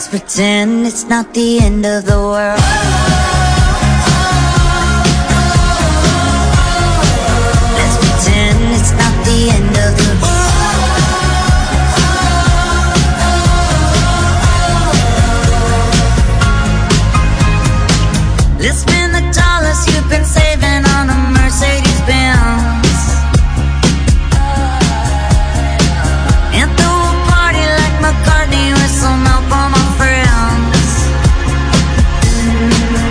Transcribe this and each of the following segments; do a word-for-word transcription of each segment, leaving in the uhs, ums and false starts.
Let's pretend it's not the end of the world. Let's pretend it's not the end of the world. Let's spend the dollars you've been saving on a Mercedes Benz and throw a party like McCartney with some help from my friends.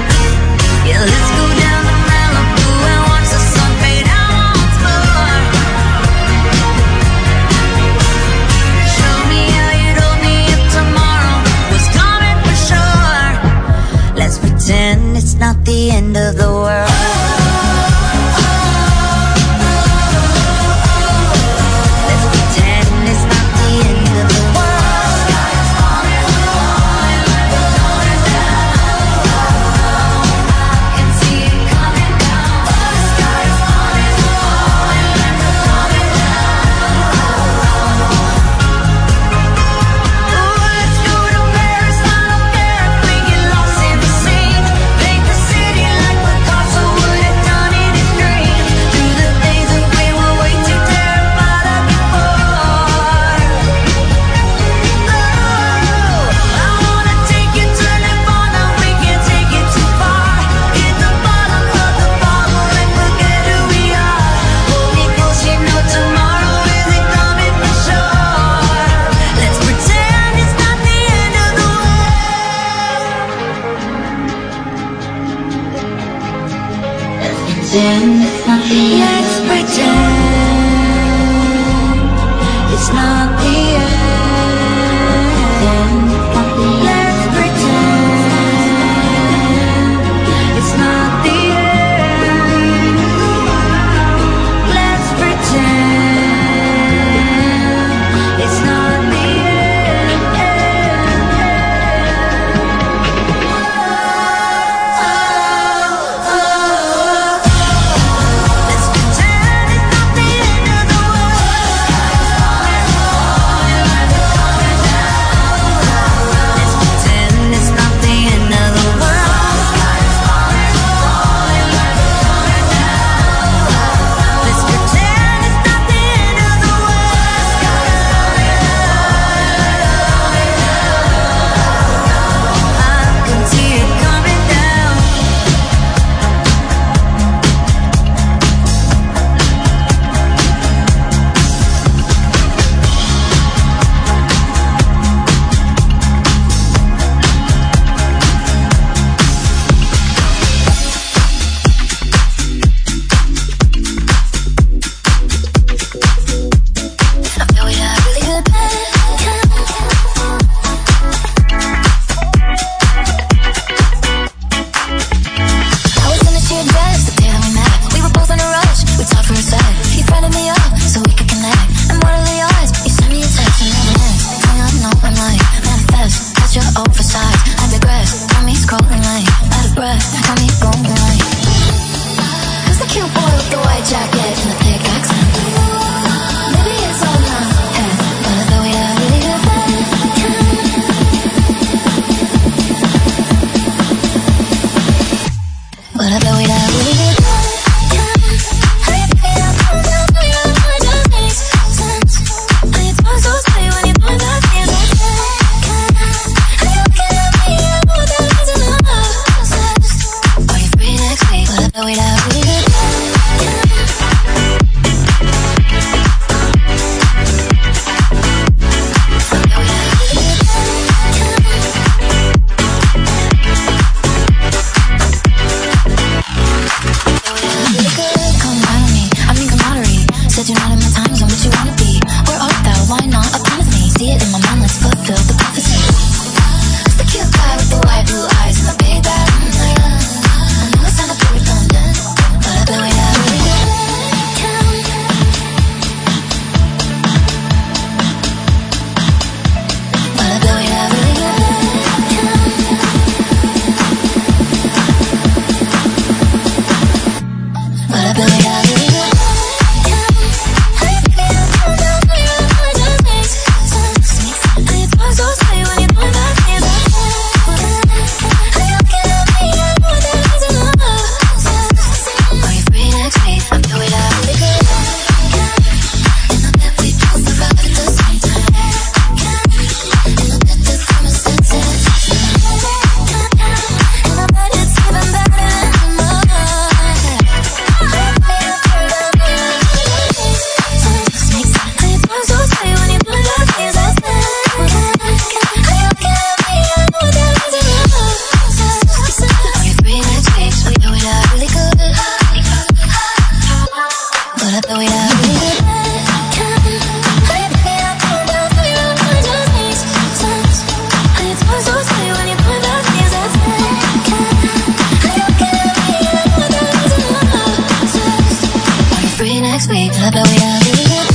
sweet, love the way I do it.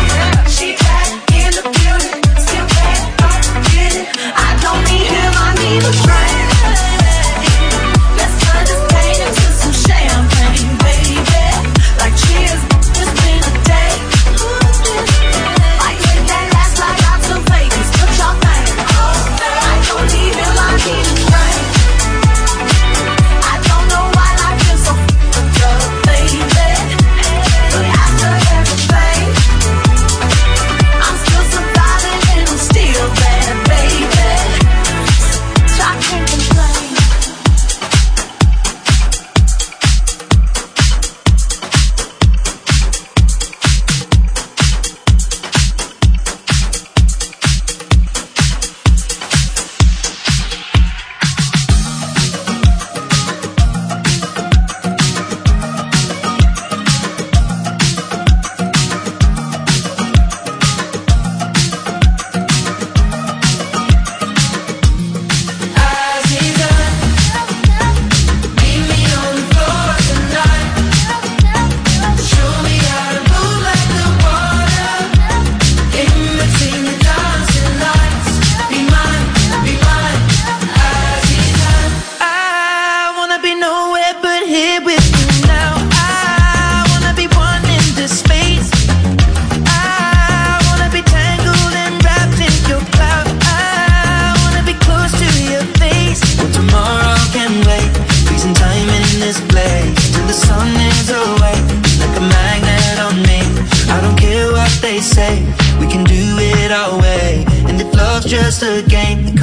I don't need him, I need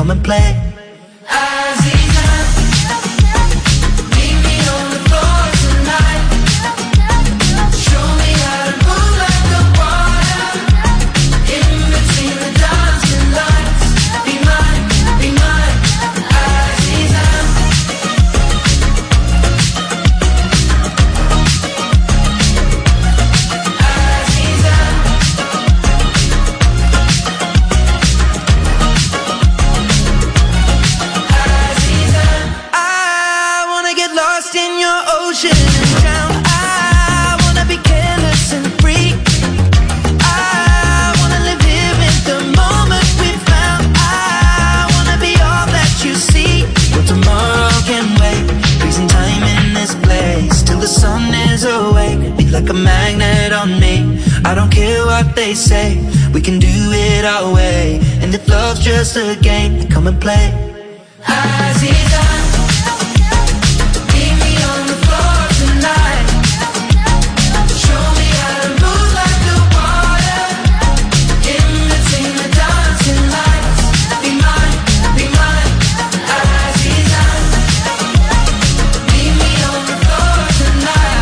come and play. Like a magnet on me, I don't care what they say, we can do it our way. And if love's just a game, then come and play. Aziza, meet me on the floor tonight. Show me how to move like the water, in between the dancing lights. Be mine, be mine, Aziza. Meet me on the floor tonight.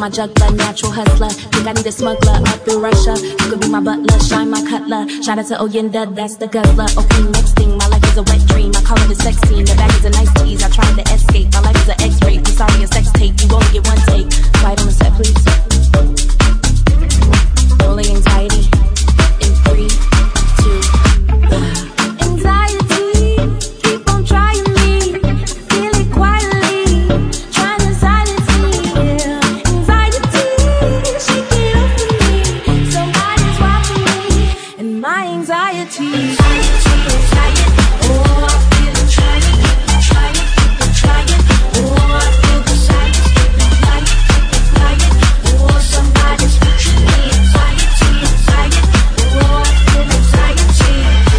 my juggler, natural hustler. Think I need a smuggler up through Russia. You could be my butler, shine my cutler. Shout out to Oyenda, that's the guzzler. Okay, next thing, my life is a wet dream. I call it a sex scene. The bag is a nice tease. I tried to escape. My life is an X-ray. I'm sorry, a sex tape. You only get one take. Fight on the set, please. Rolling anxiety in three, two, one. Anxiety, keep on trying me. Feel it quietly, trying to silence me. Yeah. Anxiety, shake it off for me. Somebody's watching me, and my anxiety. Anxiety, anxiety, oh I feel it, try it, try it, try it. Oh I feel the silence, keep it quiet, keep it quiet. Oh somebody's watching me. Anxiety, anxiety, oh I feel anxiety.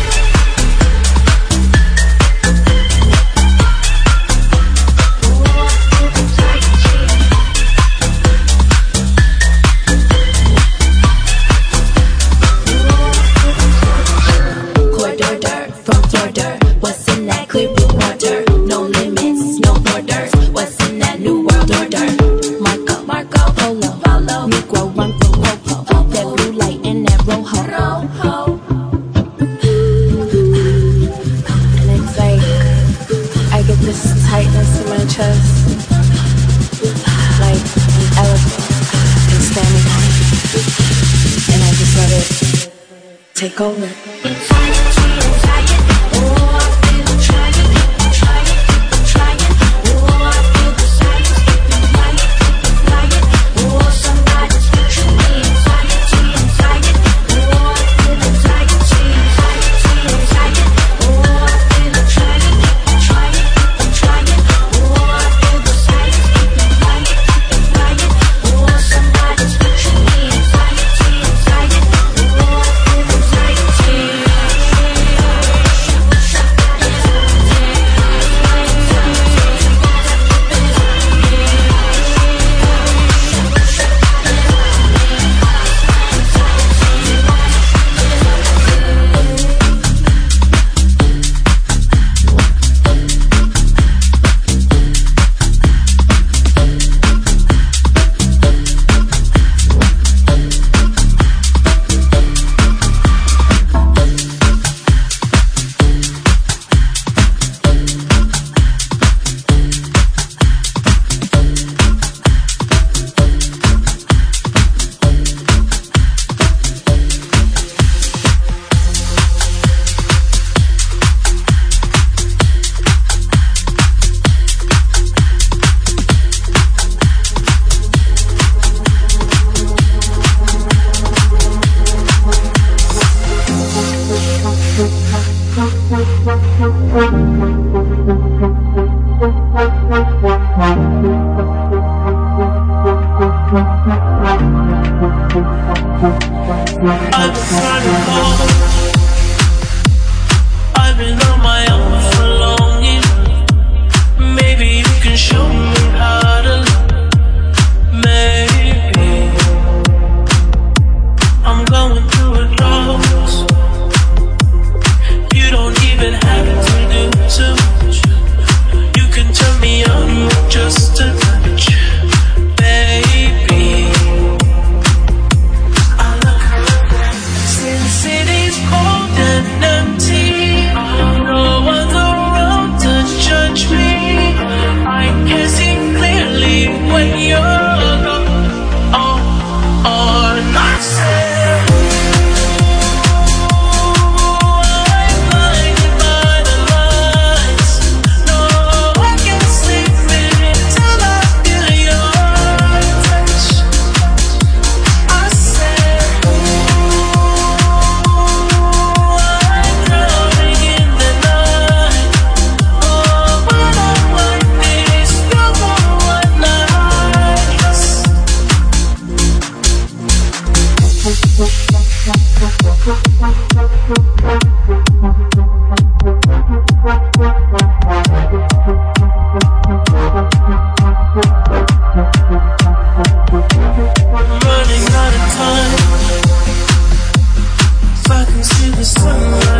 Corridor from Florida, what's in that clear blue water? No limits, no borders. What's in that new world order? Marco, Marco, Polo, Polo, Negro, run from Popo. That blue light and that rojo. Rojo. And it's like I get this tightness in my chest, like an elephant is standing on it, and I just let it take over. Anxiety, anxiety, oh I feel it, try it, try it, try it. Oh I feel the silence, keep it quiet, keep it quiet. Oh somebody's watching me. Anxiety, anxiety, oh I feel anxiety. Anxiety, anxiety, oh I feel it, try it, try it, try it. Oh I feel the silence, keep it quiet, keep it quiet. Oh somebody's watching me. Anxiety, anxiety, oh I feel anxiety. I've been running home. I've been on my own for long enough. Maybe you can show me how to love. Maybe I'm going through a loss. You don't even have to do too much. You can turn me on with just a touch, baby. City's cold and empty. No one's around to judge me. I can see clearly when you're gone. Oh, oh, not sad. I'm blinded by the lights. No, I can't sleep till I feel your touch. I said, running out of time. If I can see the sunlight